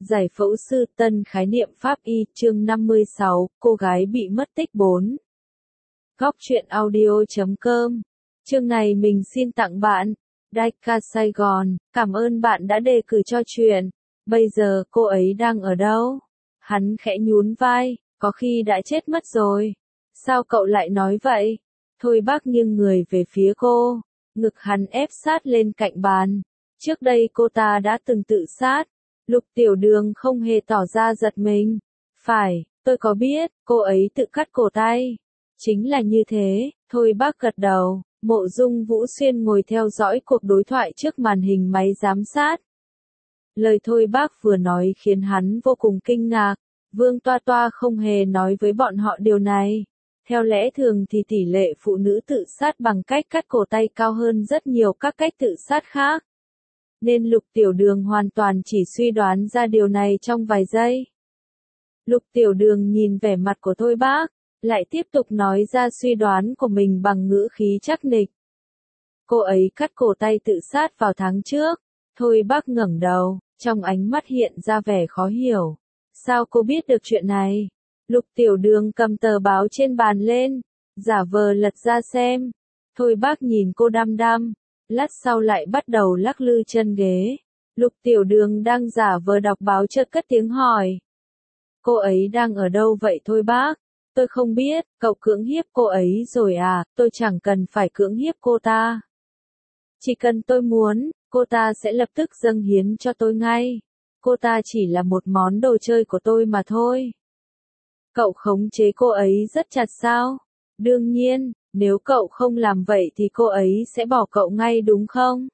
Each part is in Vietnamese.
Giải phẫu sư tân khái niệm pháp y chương 56, cô gái bị mất tích 4. Góc truyện audio.com. Chương này mình xin tặng bạn, Daika Sài Gòn, cảm ơn bạn đã đề cử cho chuyện. Bây giờ cô ấy đang ở đâu? Hắn khẽ nhún vai, có khi đã chết mất rồi. Sao cậu lại nói vậy? Thôi bác nghiêng người về phía cô, ngực hắn ép sát lên cạnh bàn. Trước đây cô ta đã từng tự sát. Lục Tiểu Đường không hề tỏ ra giật mình. Phải, tôi có biết, cô ấy tự cắt cổ tay. Chính là như thế, thôi bác gật đầu. Mộ Dung Vũ Xuyên ngồi theo dõi cuộc đối thoại trước màn hình máy giám sát. Lời thôi bác vừa nói khiến hắn vô cùng kinh ngạc. Vương Toa Toa không hề nói với bọn họ điều này. Theo lẽ thường thì tỷ lệ phụ nữ tự sát bằng cách cắt cổ tay cao hơn rất nhiều các cách tự sát khác. Nên Lục Tiểu Đường hoàn toàn chỉ suy đoán ra điều này trong vài giây. Lục Tiểu Đường nhìn vẻ mặt của thôi bác, lại tiếp tục nói ra suy đoán của mình bằng ngữ khí chắc nịch. Cô ấy cắt cổ tay tự sát vào tháng trước. Thôi bác ngẩng đầu, trong ánh mắt hiện ra vẻ khó hiểu. Sao cô biết được chuyện này? Lục Tiểu Đường cầm tờ báo trên bàn lên, giả vờ lật ra xem. Thôi bác nhìn cô đăm đăm, lát sau lại bắt đầu lắc lư chân ghế. Lục Tiểu Đường đang giả vờ đọc báo chợt cất tiếng hỏi. Cô ấy đang ở đâu vậy thôi bác? Tôi không biết, cậu cưỡng hiếp cô ấy rồi à, tôi chẳng cần phải cưỡng hiếp cô ta. Chỉ cần tôi muốn, cô ta sẽ lập tức dâng hiến cho tôi ngay. Cô ta chỉ là một món đồ chơi của tôi mà thôi. Cậu khống chế cô ấy rất chặt sao? Đương nhiên, nếu cậu không làm vậy thì cô ấy sẽ bỏ cậu ngay đúng không?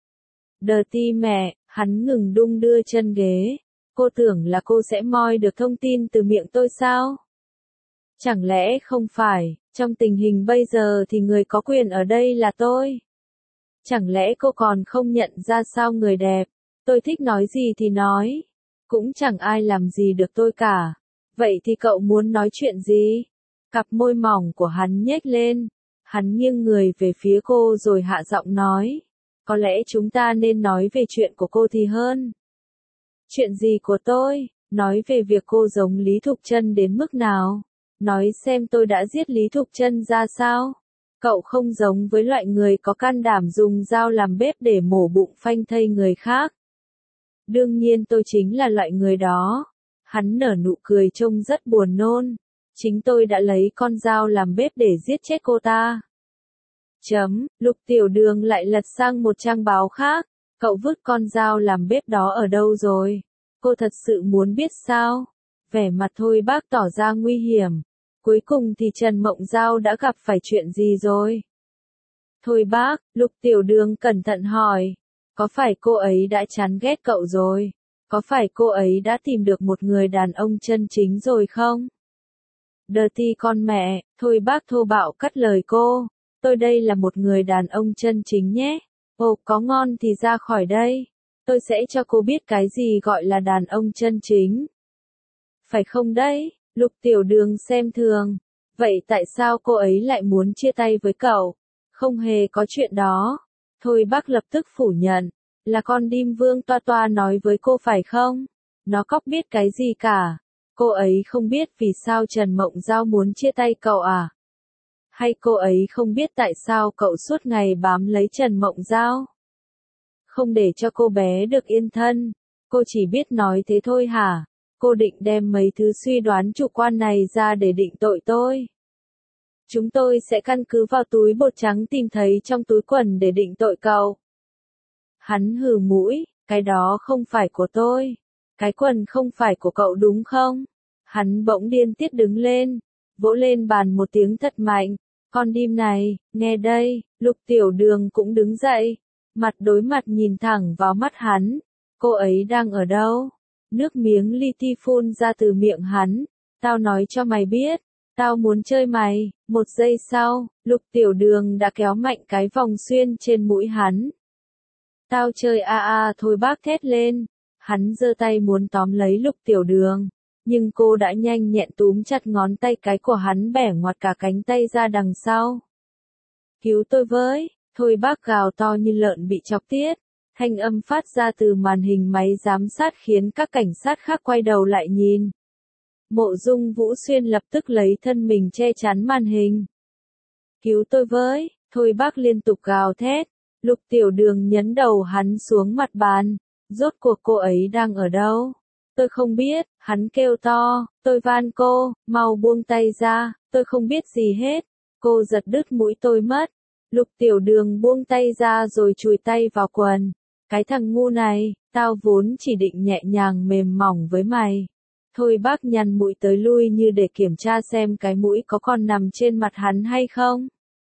Dirty mẹ, hắn ngừng đung đưa chân ghế. Cô tưởng là cô sẽ moi được thông tin từ miệng tôi sao? Chẳng lẽ không phải, trong tình hình bây giờ thì người có quyền ở đây là tôi? Chẳng lẽ cô còn không nhận ra sao người đẹp? Tôi thích nói gì thì nói. Cũng chẳng ai làm gì được tôi cả. Vậy thì cậu muốn nói chuyện gì? Cặp môi mỏng của hắn nhếch lên. Hắn nghiêng người về phía cô rồi hạ giọng nói. Có lẽ chúng ta nên nói về chuyện của cô thì hơn. Chuyện gì của tôi? Nói về việc cô giống Lý Thục Trân đến mức nào? Nói xem tôi đã giết Lý Thục Trân ra sao? Cậu không giống với loại người có can đảm dùng dao làm bếp để mổ bụng phanh thây người khác. Đương nhiên tôi chính là loại người đó. Hắn nở nụ cười trông rất buồn nôn. Chính tôi đã lấy con dao làm bếp để giết chết cô ta. Lục Tiểu Đường lại lật sang một trang báo khác. Cậu vứt con dao làm bếp đó ở đâu rồi? Cô thật sự muốn biết sao? Vẻ mặt thôi bác tỏ ra nguy hiểm. Cuối cùng thì Trần Mộng Giao đã gặp phải chuyện gì rồi? Thôi bác, Lục Tiểu Đường cẩn thận hỏi. Có phải cô ấy đã chán ghét cậu rồi? Có phải cô ấy đã tìm được một người đàn ông chân chính rồi không? Dirty con mẹ, thôi bác thô bạo cắt lời cô. Tôi đây là một người đàn ông chân chính nhé. Ồ, có ngon thì ra khỏi đây. Tôi sẽ cho cô biết cái gì gọi là đàn ông chân chính. Phải không đấy? Lục Tiểu Đường xem thường. Vậy tại sao cô ấy lại muốn chia tay với cậu? Không hề có chuyện đó. Thôi bác lập tức phủ nhận. Là con Dim Vương Toa Toa nói với cô phải không? Nó cóc biết cái gì cả. Cô ấy không biết vì sao Trần Mộng Giao muốn chia tay cậu à? Hay cô ấy không biết tại sao cậu suốt ngày bám lấy Trần Mộng Giao? Không để cho cô bé được yên thân. Cô chỉ biết nói thế thôi hả? Cô định đem mấy thứ suy đoán chủ quan này ra để định tội tôi. Chúng tôi sẽ căn cứ vào túi bột trắng tìm thấy trong túi quần để định tội cậu. Hắn hừ mũi, cái đó không phải của tôi. Cái quần không phải của cậu đúng không? Hắn bỗng điên tiết đứng lên, vỗ lên bàn một tiếng thật mạnh. Con Dim này, nghe đây, Lục Tiểu Đường cũng đứng dậy, mặt đối mặt nhìn thẳng vào mắt hắn. Cô ấy đang ở đâu? Nước miếng li ti phun ra từ miệng hắn. Tao nói cho mày biết, tao muốn chơi mày. Một giây sau, Lục Tiểu Đường đã kéo mạnh cái vòng xuyên trên mũi hắn. Tao chơi thôi bác thét lên. Hắn giơ tay muốn tóm lấy Lục Tiểu Đường. Nhưng cô đã nhanh nhẹn túm chặt ngón tay cái của hắn bẻ ngoặt cả cánh tay ra đằng sau. Cứu tôi với, thôi bác gào to như lợn bị chọc tiết. Thanh âm phát ra từ màn hình máy giám sát khiến các cảnh sát khác quay đầu lại nhìn. Mộ Dung Vũ Xuyên lập tức lấy thân mình che chắn màn hình. Cứu tôi với, Thôi Bác liên tục gào thét. Lục Tiểu Đường nhấn đầu hắn xuống mặt bàn. Rốt cuộc cô ấy đang ở đâu? Tôi không biết, hắn kêu to, tôi van cô, mau buông tay ra, tôi không biết gì hết. Cô giật đứt mũi tôi mất. Lục Tiểu Đường buông tay ra rồi chùi tay vào quần. Cái thằng ngu này, tao vốn chỉ định nhẹ nhàng mềm mỏng với mày. Thôi Bác nhăn mũi tới lui như để kiểm tra xem cái mũi có còn nằm trên mặt hắn hay không.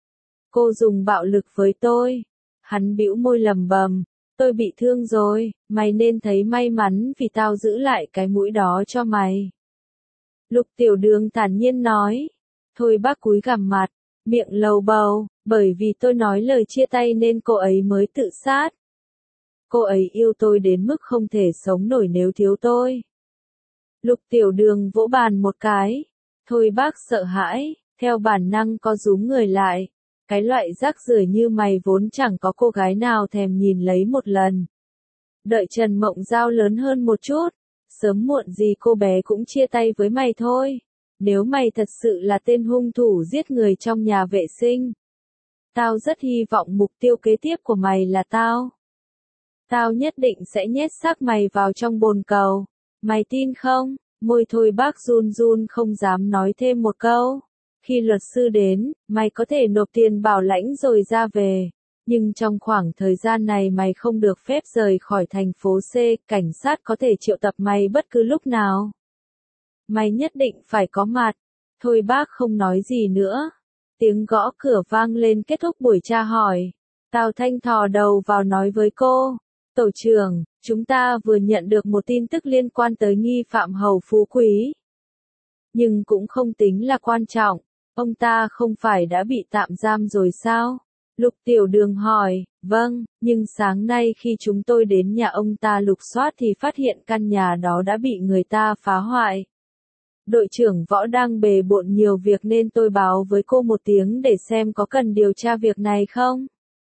Cô dùng bạo lực với tôi. Hắn bĩu môi lầm bầm. Tôi bị thương rồi, mày nên thấy may mắn vì tao giữ lại cái mũi đó cho mày. Lục Tiểu Đường thản nhiên nói. Thôi Bác cúi gằm mặt, miệng lầu bầu, bởi vì tôi nói lời chia tay nên cô ấy mới tự sát. Cô ấy yêu tôi đến mức không thể sống nổi nếu thiếu tôi. Lục Tiểu Đường vỗ bàn một cái. Thôi Bác sợ hãi, theo bản năng co rúm người lại. Cái loại rác rưởi như mày vốn chẳng có cô gái nào thèm nhìn lấy một lần. Đợi Trần Mộng Giao lớn hơn một chút, sớm muộn gì cô bé cũng chia tay với mày thôi. Nếu mày thật sự là tên hung thủ giết người trong nhà vệ sinh. Tao rất hy vọng mục tiêu kế tiếp của mày là tao. Tao nhất định sẽ nhét xác mày vào trong bồn cầu. Mày tin không? Môi Thôi Bác run run không dám nói thêm một câu. Khi luật sư đến, mày có thể nộp tiền bảo lãnh rồi ra về. Nhưng trong khoảng thời gian này mày không được phép rời khỏi thành phố C, cảnh sát có thể triệu tập mày bất cứ lúc nào. Mày nhất định phải có mặt. Thôi Bác không nói gì nữa. Tiếng gõ cửa vang lên kết thúc buổi tra hỏi. Tào Thanh thò đầu vào nói với cô. Tổ trưởng, chúng ta vừa nhận được một tin tức liên quan tới nghi phạm Hầu Phú Quý. Nhưng cũng không tính là quan trọng. Ông ta không phải đã bị tạm giam rồi sao? Lục Tiểu Đường hỏi, vâng, nhưng sáng nay khi chúng tôi đến nhà ông ta lục soát thì phát hiện căn nhà đó đã bị người ta phá hoại. Đội trưởng Võ đang bề bộn nhiều việc nên tôi báo với cô một tiếng để xem có cần điều tra việc này không?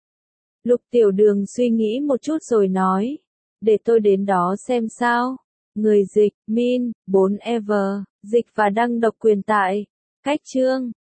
Lục Tiểu Đường suy nghĩ một chút rồi nói, để tôi đến đó xem sao. Người dịch, Min, 4 Ever, dịch và đăng độc quyền tại. Cách chương